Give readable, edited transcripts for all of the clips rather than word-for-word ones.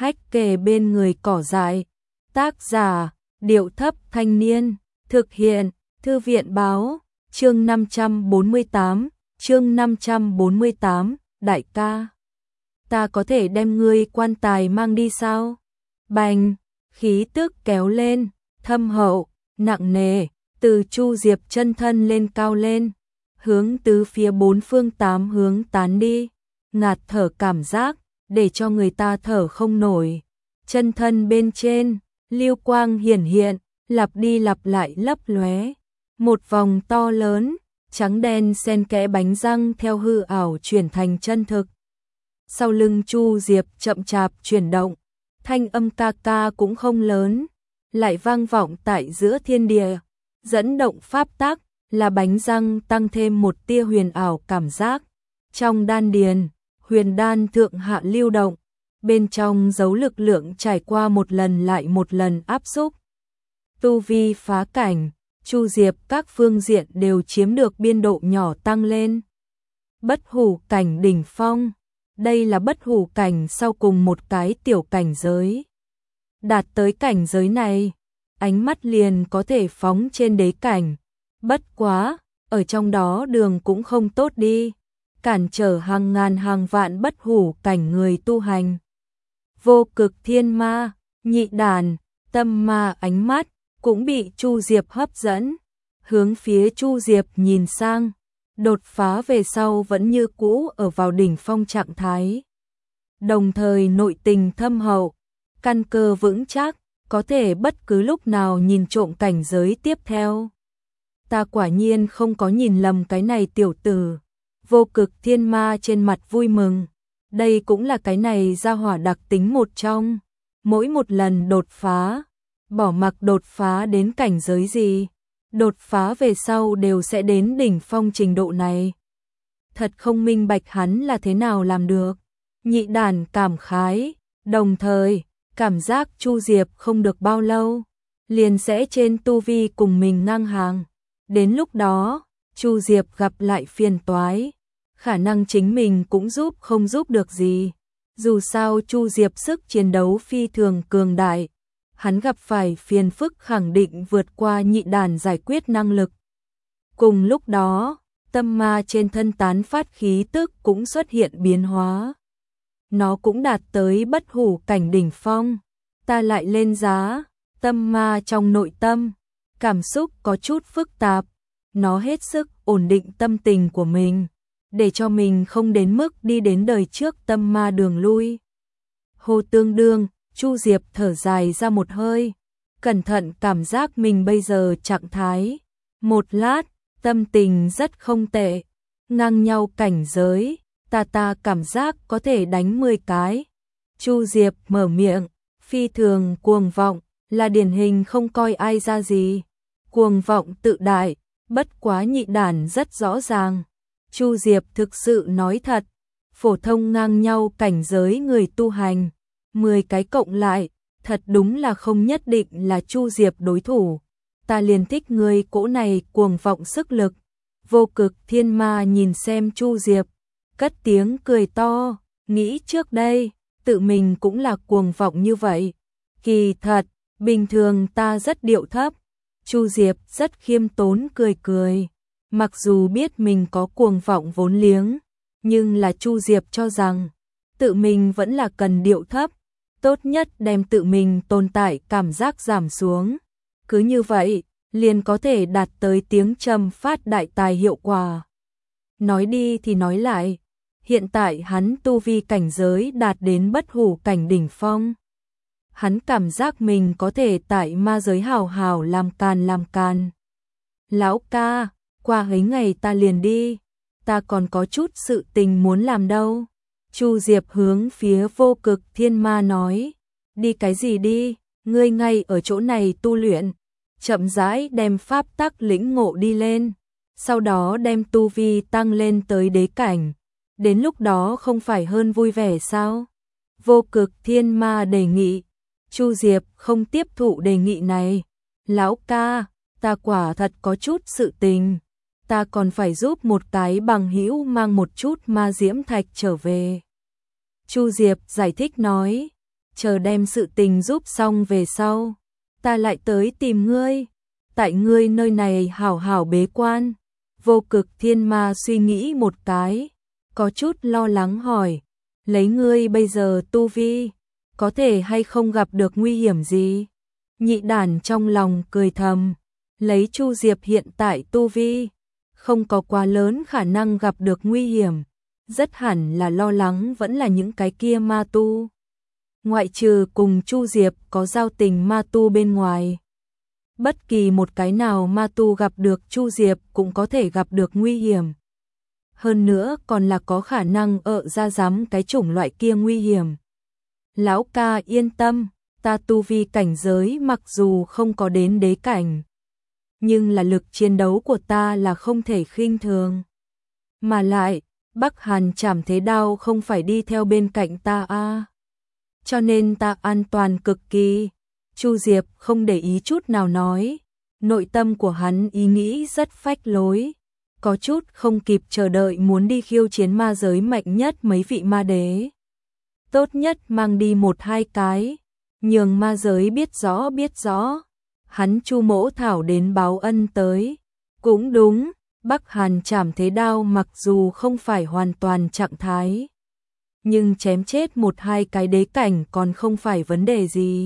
hách kề bên người cỏ dại. Tác giả, Điệu Thấp Thanh Niên. Thực hiện, Thư viện Báo. Chương 548, đại ca. Ta có thể đem ngươi quan tài mang đi sao? Bành, khí tức kéo lên, thâm hậu, nặng nề, từ Chu Diệp chân thân lên cao lên, hướng tứ phía bốn phương tám hướng tán đi, ngạt thở cảm giác, để cho người ta thở không nổi. Chân thân bên trên, lưu quang hiển hiện, lặp đi lặp lại lấp lóe. Một vòng to lớn, trắng đen xen kẽ bánh răng theo hư ảo chuyển thành chân thực. Sau lưng Chu Diệp chậm chạp chuyển động, thanh âm ca ca cũng không lớn, lại vang vọng tại giữa thiên địa, dẫn động pháp tắc, là bánh răng tăng thêm một tia huyền ảo cảm giác. Trong đan điền, huyền đan thượng hạ lưu động, bên trong giấu lực lượng trải qua một lần lại một lần áp xúc. Tu vi phá cảnh, Chu Diệp các phương diện đều chiếm được biên độ nhỏ tăng lên. Bất hủ cảnh đỉnh phong, đây là bất hủ cảnh sau cùng một cái tiểu cảnh giới. Đạt tới cảnh giới này, ánh mắt liền có thể phóng trên đế cảnh. Bất quá, ở trong đó đường cũng không tốt đi, cản trở hàng ngàn hàng vạn bất hủ cảnh người tu hành. Vô cực thiên ma, nhị đàn, tâm ma ánh mắt cũng bị Chu Diệp hấp dẫn, hướng phía Chu Diệp nhìn sang, đột phá về sau vẫn như cũ ở vào đỉnh phong trạng thái. Đồng thời nội tình thâm hậu, căn cơ vững chắc, có thể bất cứ lúc nào nhìn trộm cảnh giới tiếp theo. Ta quả nhiên không có nhìn lầm cái này tiểu tử. Vô cực thiên ma trên mặt vui mừng, đây cũng là cái này gia hỏa đặc tính một trong. Mỗi một lần đột phá, bỏ mặc đột phá đến cảnh giới gì, đột phá về sau đều sẽ đến đỉnh phong trình độ này. Thật không minh bạch hắn là thế nào làm được. Nhị đàn cảm khái, đồng thời cảm giác Chu Diệp không được bao lâu liền sẽ trên tu vi cùng mình ngang hàng. Đến lúc đó, Chu Diệp gặp lại phiền toái, khả năng chính mình cũng giúp không giúp được gì. Dù sao Chu Diệp sức chiến đấu phi thường cường đại, hắn gặp phải phiền phức khẳng định vượt qua nhị đàn giải quyết năng lực. Cùng lúc đó, tâm ma trên thân tán phát khí tức cũng xuất hiện biến hóa. Nó cũng đạt tới bất hủ cảnh đỉnh phong. Ta lại lên giá, tâm ma trong nội tâm, cảm xúc có chút phức tạp. Nó hết sức ổn định tâm tình của mình, để cho mình không đến mức đi đến đời trước tâm ma đường lui. Hồ tương đương, Chu Diệp thở dài ra một hơi, cẩn thận cảm giác mình bây giờ trạng thái. Một lát, tâm tình rất không tệ, ngang nhau cảnh giới, ta cảm giác có thể đánh 10 cái. Chu Diệp mở miệng, phi thường cuồng vọng, là điển hình không coi ai ra gì. Cuồng vọng tự đại, bất quá nhị đàn rất rõ ràng. Chu Diệp thực sự nói thật, phổ thông ngang nhau cảnh giới người tu hành, 10 cái cộng lại, thật đúng là không nhất định là Chu Diệp đối thủ. Ta liền thích người cỗ này cuồng vọng sức lực. Vô cực thiên ma nhìn xem Chu Diệp, cất tiếng cười to, nghĩ trước đây, tự mình cũng là cuồng vọng như vậy. Kỳ thật, bình thường ta rất điệu thấp. Chu Diệp rất khiêm tốn cười cười. Mặc dù biết mình có cuồng vọng vốn liếng, nhưng là Chu Diệp cho rằng tự mình vẫn là cần điệu thấp, tốt nhất đem tự mình tồn tại cảm giác giảm xuống. Cứ như vậy, liền có thể đạt tới tiếng trầm phát đại tài hiệu quả. Nói đi thì nói lại, hiện tại hắn tu vi cảnh giới đạt đến bất hủ cảnh đỉnh phong. Hắn cảm giác mình có thể tại ma giới hào hào làm càn. Lão ca, qua mấy ngày ta liền đi, ta còn có chút sự tình muốn làm đâu. Chu Diệp hướng phía vô cực thiên ma nói, đi cái gì đi, ngươi ngay ở chỗ này tu luyện, chậm rãi đem pháp tắc lĩnh ngộ đi lên, sau đó đem tu vi tăng lên tới đế cảnh, đến lúc đó không phải hơn vui vẻ sao? Vô cực thiên ma đề nghị. Chu Diệp không tiếp thụ đề nghị này. Lão ca, ta quả thật có chút sự tình, ta còn phải giúp một cái bằng hữu mang một chút ma diễm thạch trở về. Chu Diệp giải thích nói, chờ đem sự tình giúp xong về sau, ta lại tới tìm ngươi, tại ngươi nơi này hảo hảo bế quan. Vô Cực Thiên Ma suy nghĩ một cái, có chút lo lắng hỏi, lấy ngươi bây giờ tu vi, có thể hay không gặp được nguy hiểm gì? Nhị đản trong lòng cười thầm, lấy Chu Diệp hiện tại tu vi, không có quá lớn khả năng gặp được nguy hiểm, rất hẳn là lo lắng vẫn là những cái kia ma tu. Ngoại trừ cùng Chu Diệp có giao tình ma tu bên ngoài, bất kỳ một cái nào ma tu gặp được Chu Diệp cũng có thể gặp được nguy hiểm. Hơn nữa còn là có khả năng ra dám cái chủng loại kia nguy hiểm. Lão ca yên tâm, ta tu vi cảnh giới mặc dù không có đến đế cảnh, nhưng là lực chiến đấu của ta là không thể khinh thường. Mà lại, Bắc Hàn Trảm Thế Đao không phải đi theo bên cạnh ta a, cho nên ta an toàn cực kỳ. Chu Diệp không để ý chút nào nói, nội tâm của hắn ý nghĩ rất phách lối, có chút không kịp chờ đợi muốn đi khiêu chiến ma giới mạnh nhất mấy vị ma đế. Tốt nhất mang đi 1-2 cái, nhường ma giới biết rõ, hắn Chu Mỗ Thảo đến báo ân tới. Cũng đúng, Bắc Hàn Trảm Thế Đao mặc dù không phải hoàn toàn trạng thái, nhưng chém chết 1-2 cái đế cảnh còn không phải vấn đề gì.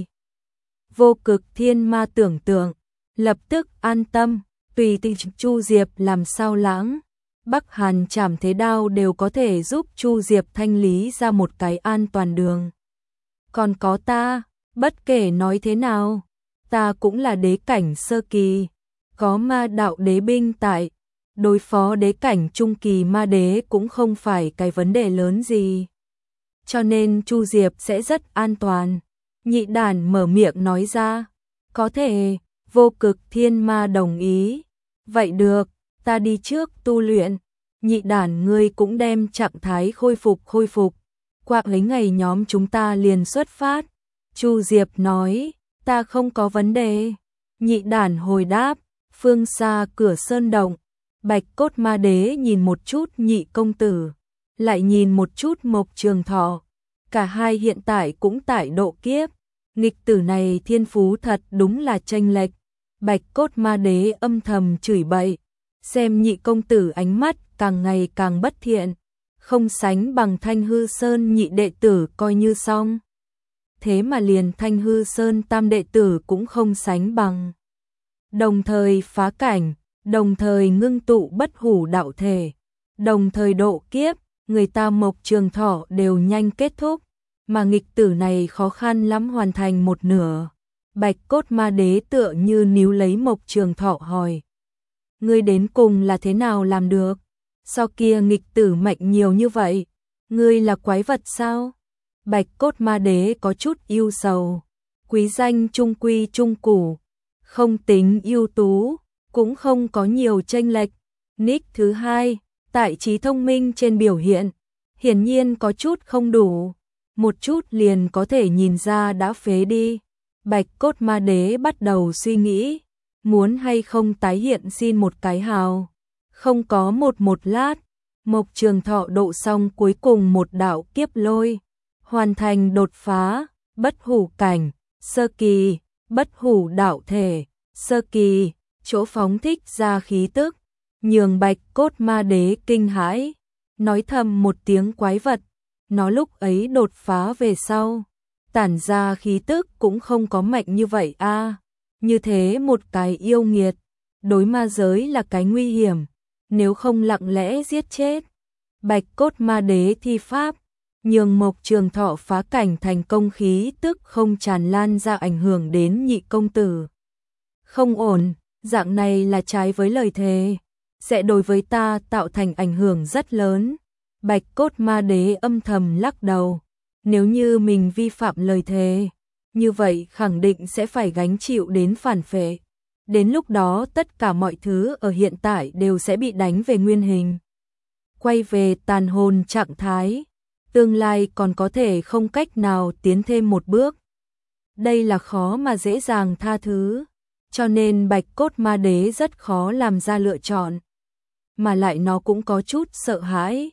Vô Cực Thiên Ma tưởng tượng, lập tức an tâm, tùy tình Chu Diệp làm sao lãng, Bắc Hàn Trảm Thế Đao đều có thể giúp Chu Diệp thanh lý ra một cái an toàn đường. Còn có ta, bất kể nói thế nào, ta cũng là đế cảnh sơ kỳ, có ma đạo đế binh tại, đối phó đế cảnh trung kỳ ma đế cũng không phải cái vấn đề lớn gì. Cho nên Chu Diệp sẽ rất an toàn. Nhị đản mở miệng nói ra, có thể. Vô Cực Thiên Ma đồng ý. Vậy được, ta đi trước tu luyện. Nhị đản ngươi cũng đem trạng thái khôi phục. Qua mấy ngày nhóm chúng ta liền xuất phát. Chu Diệp nói, ta không có vấn đề. Nhị đản hồi đáp, phương xa cửa sơn động. Bạch Cốt Ma Đế nhìn một chút Nhị công tử, lại nhìn một chút Mộc Trường Thọ. Cả hai hiện tại cũng tại độ kiếp. Nghịch tử này thiên phú thật đúng là chênh lệch. Bạch Cốt Ma Đế âm thầm chửi bậy, xem Nhị công tử ánh mắt càng ngày càng bất thiện, không sánh bằng Thanh Hư Sơn nhị đệ tử coi như xong. Thế mà liền Thanh Hư Sơn tam đệ tử cũng không sánh bằng. Đồng thời phá cảnh, đồng thời ngưng tụ bất hủ đạo thể, đồng thời độ kiếp, người ta Mộc Trường Thọ đều nhanh kết thúc, mà nghịch tử này khó khăn lắm hoàn thành một nửa. Bạch Cốt Ma Đế tựa như níu lấy Mộc Trường Thọ hỏi, ngươi đến cùng là thế nào làm được? Sao kia nghịch tử mạnh nhiều như vậy? Ngươi là quái vật sao? Bạch Cốt Ma Đế có chút ưu sầu, quý danh trung quy trung củ, không tính ưu tú, cũng không có nhiều chênh lệch. Nick thứ hai, tại trí thông minh trên biểu hiện, hiển nhiên có chút không đủ, một chút liền có thể nhìn ra đã phế đi. Bạch Cốt Ma Đế bắt đầu suy nghĩ, muốn hay không tái hiện xin một cái hào. Không có một lát, Mộc Trường Thọ độ xong cuối cùng một đạo kiếp lôi, hoàn thành đột phá, bất hủ cảnh, sơ kỳ, bất hủ đạo thể, sơ kỳ, chỗ phóng thích ra khí tức, nhường Bạch Cốt Ma Đế kinh hãi, nói thầm một tiếng quái vật. Nó lúc ấy đột phá về sau, tản ra khí tức cũng không có mạnh như vậy a. Như thế một cái yêu nghiệt, đối ma giới là cái nguy hiểm, nếu không lặng lẽ giết chết. Bạch Cốt Ma Đế thi pháp, nhường Mộc Trường Thọ phá cảnh thành công, khí tức không tràn lan ra ảnh hưởng đến Nhị công tử. Không ổn, dạng này là trái với lời thề, sẽ đối với ta tạo thành ảnh hưởng rất lớn. Bạch Cốt Ma Đế âm thầm lắc đầu, nếu như mình vi phạm lời thề, như vậy khẳng định sẽ phải gánh chịu đến phản phệ. Đến lúc đó tất cả mọi thứ ở hiện tại đều sẽ bị đánh về nguyên hình, quay về tàn hồn trạng thái, tương lai còn có thể không cách nào tiến thêm một bước. Đây là khó mà dễ dàng tha thứ, cho nên Bạch Cốt Ma Đế rất khó làm ra lựa chọn, mà lại nó cũng có chút sợ hãi.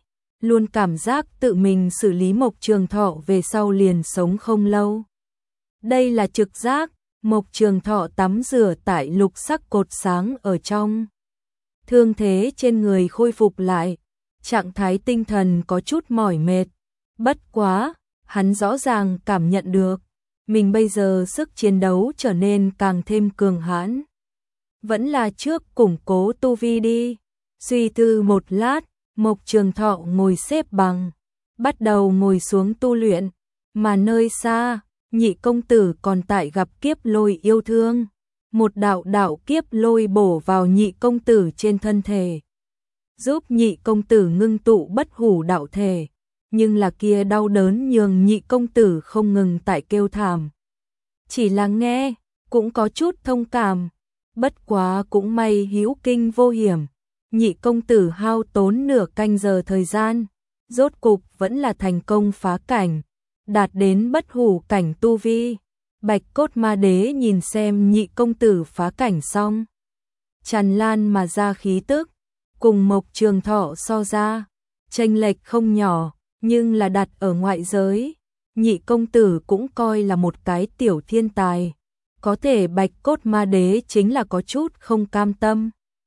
luôn cảm giác tự mình xử lý Mộc Trường Thọ về sau liền sống không lâu. Đây là trực giác. Mộc Trường Thọ tắm rửa tại lục sắc cột sáng ở trong. Thương thế trên người khôi phục lại, trạng thái tinh thần có chút mỏi mệt. Bất quá, hắn rõ ràng cảm nhận được, mình bây giờ sức chiến đấu trở nên càng thêm cường hãn. Vẫn là trước củng cố tu vi đi. Suy tư một lát, Mộc Trường Thọ ngồi xếp bằng, bắt đầu ngồi xuống tu luyện, mà nơi xa, Nhị công tử còn tại gặp kiếp lôi yêu thương. Một đạo kiếp lôi bổ vào Nhị công tử trên thân thể, giúp Nhị công tử ngưng tụ bất hủ đạo thể, nhưng là kia đau đớn nhường Nhị công tử không ngừng tại kêu thảm. Chỉ là nghe, cũng có chút thông cảm, bất quá cũng may hữu kinh vô hiểm. Nhị công tử hao tốn nửa canh giờ thời gian, rốt cục vẫn là thành công phá cảnh, đạt đến bất hủ cảnh tu vi. Bạch Cốt Ma Đế nhìn xem Nhị công tử phá cảnh xong, tràn lan mà ra khí tức, cùng Mộc Trường Thọ so ra, chênh lệch không nhỏ, nhưng là đặt ở ngoại giới, Nhị công tử cũng coi là một cái tiểu thiên tài. Có thể Bạch Cốt Ma Đế chính là có chút không cam tâm.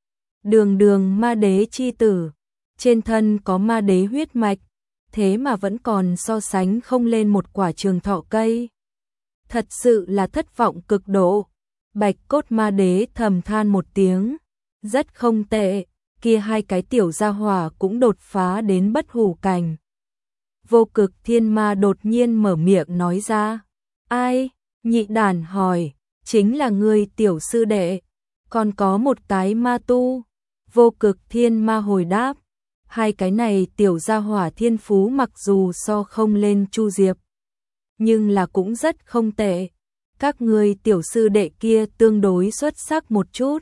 Đường ma đế chi tử, trên thân có ma đế huyết mạch, thế mà vẫn còn so sánh không lên một quả trường thọ cây. Thật sự là thất vọng cực độ. Bạch Cốt Ma Đế thầm than một tiếng, rất không tệ, kia hai cái tiểu gia hỏa cũng đột phá đến bất hủ cảnh. Vô Cực Thiên Ma đột nhiên mở miệng nói ra. Ai? Nhị đàn hỏi. Chính là người tiểu sư đệ, còn có một cái ma tu. Vô Cực Thiên Ma hồi đáp. Hai cái này tiểu gia hỏa thiên phú mặc dù so không lên Chu Diệp, nhưng là cũng rất không tệ. Các người tiểu sư đệ kia tương đối xuất sắc một chút.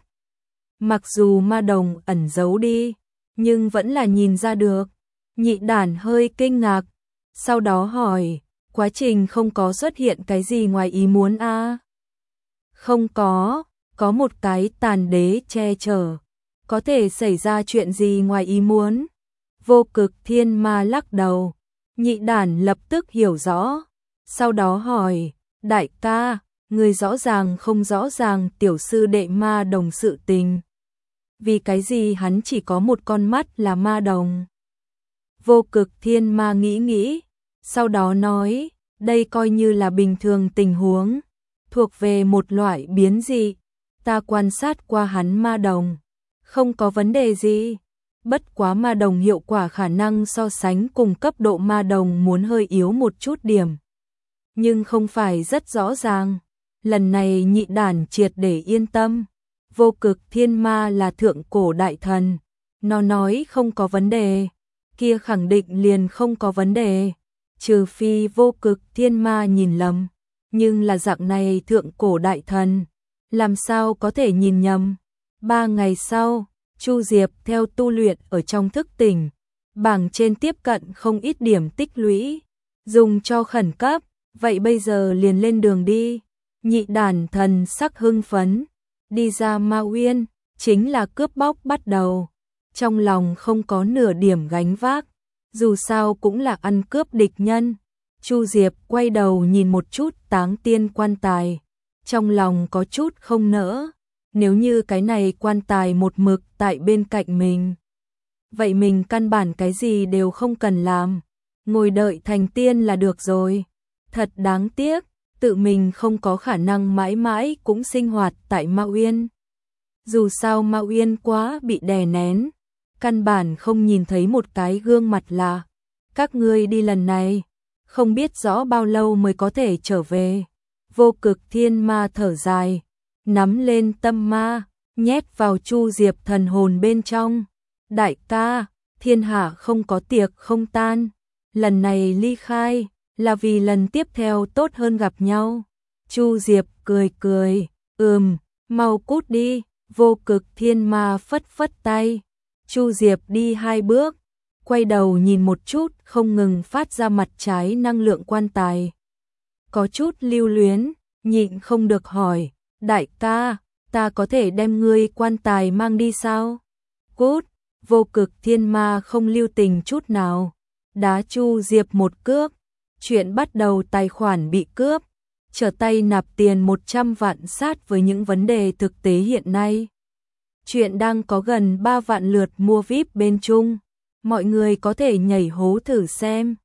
Mặc dù ma đồng ẩn giấu đi, nhưng vẫn là nhìn ra được. Nhị đàn hơi kinh ngạc, sau đó hỏi, quá trình không có xuất hiện cái gì ngoài ý muốn a? Không có một cái tàn đế che chở, có thể xảy ra chuyện gì ngoài ý muốn? Vô Cực Thiên Ma lắc đầu. Nhị đàn lập tức hiểu rõ, sau đó hỏi, đại ca, người rõ ràng không rõ ràng tiểu sư đệ ma đồng sự tình. Vì cái gì hắn chỉ có một con mắt là ma đồng? Vô Cực Thiên Ma nghĩ, sau đó nói, đây coi như là bình thường tình huống, thuộc về một loại biến dị. Ta quan sát qua hắn ma đồng, không có vấn đề gì. Bất quá ma đồng hiệu quả khả năng so sánh cùng cấp độ ma đồng muốn hơi yếu một chút điểm, nhưng không phải rất rõ ràng. Lần này nhị đàn triệt để yên tâm. Vô Cực Thiên Ma là thượng cổ đại thần, nó nói không có vấn đề, kia khẳng định liền không có vấn đề, trừ phi Vô Cực Thiên Ma nhìn lầm, nhưng là dạng này thượng cổ đại thần, làm sao có thể nhìn nhầm. 3 ngày sau, Chu Diệp theo tu luyện ở trong thức tỉnh, bảng trên tiếp cận không ít điểm tích lũy, dùng cho khẩn cấp, vậy bây giờ liền lên đường đi. Nhị đàn thần sắc hưng phấn, đi ra Ma Uyên, chính là cướp bóc bắt đầu, trong lòng không có nửa điểm gánh vác, dù sao cũng là ăn cướp địch nhân. Chu Diệp quay đầu nhìn một chút táng tiên quan tài, trong lòng có chút không nỡ, nếu như cái này quan tài một mực tại bên cạnh mình, vậy mình căn bản cái gì đều không cần làm, ngồi đợi thành tiên là được rồi. Thật đáng tiếc, tự mình không có khả năng mãi mãi cũng sinh hoạt tại Ma Uyên. Dù sao Ma Uyên quá bị đè nén, căn bản không nhìn thấy một cái gương mặt lạ. Các ngươi đi lần này, không biết rõ bao lâu mới có thể trở về. Vô Cực Thiên Ma thở dài, nắm lên tâm ma, nhét vào Chu Diệp thần hồn bên trong. Đại ca, thiên hạ không có tiệc không tan, lần này ly khai là vì lần tiếp theo tốt hơn gặp nhau. Chu Diệp cười, mau cút đi. Vô Cực Thiên Ma phất phất tay. Chu Diệp đi 2 bước, quay đầu nhìn một chút không ngừng phát ra mặt trái năng lượng quan tài. Có chút lưu luyến, nhịn không được hỏi, đại ca, ta có thể đem ngươi quan tài mang đi sao? Cút. Vô Cực Thiên Ma không lưu tình chút nào, đá Chu Diệp một cước. Chuyện bắt đầu tài khoản bị cướp, trở tay nạp tiền 100 vạn sát với những vấn đề thực tế hiện nay. Chuyện đang có gần 3 vạn lượt mua VIP bên Trung. Mọi người có thể nhảy hố thử xem.